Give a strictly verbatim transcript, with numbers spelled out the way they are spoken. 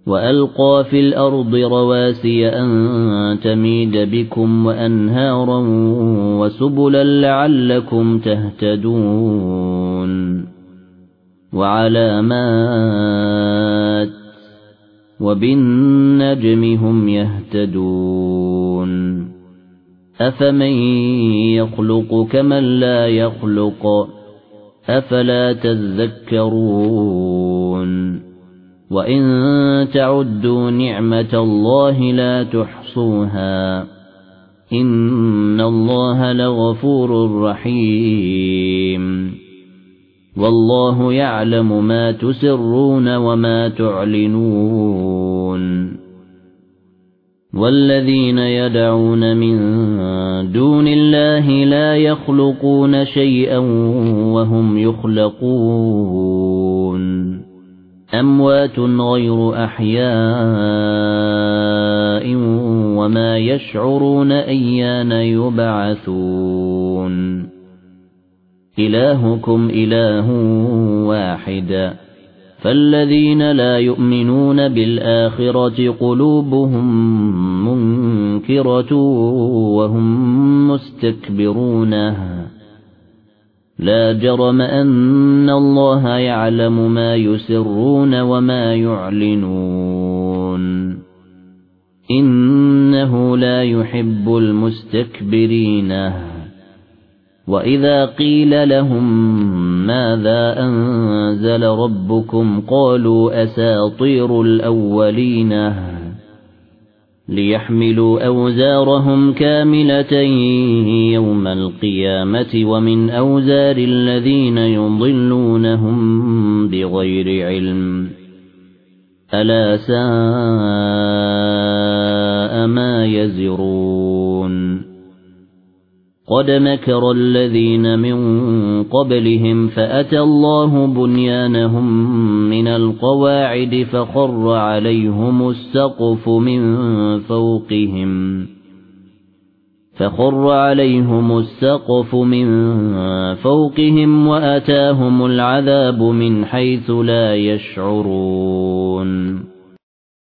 وألقى في الأرض رواسي أن تميد بكم وأنهارا وسبلا لعلكم تهتدون وعلامات وبالنجم هم يهتدون أفمن يخلق كمن لا يخلق أفلا تذكرون وإن تعدوا نعمة الله لا تحصوها إن الله لغفور رحيم والله يعلم ما تسرون وما تعلنون والذين يدعون من دون الله لا يخلقون شيئا وهم يخلقون أموات غير أحياء وما يشعرون أيان يبعثون إلهكم إله واحد فالذين لا يؤمنون بالآخرة قلوبهم منكرة وهم مستكبرون لا جرم أن الله يعلم ما يسرون وما يعلنون إنه لا يحب المستكبرين وإذا قيل لهم ماذا أنزل ربكم قالوا أساطير الأولين ليحملوا أوزارهم كاملة يوم القيامة ومن أوزار الذين يضلونهم بغير علم ألا ساء ما يزرون قد مكر الذين من قبلهم فأتى الله بنيانهم من القواعد فخر عليهم السقف من فوقهم فخر عليهم السقف من فوقهم وأتاهم العذاب من حيث لا يشعرون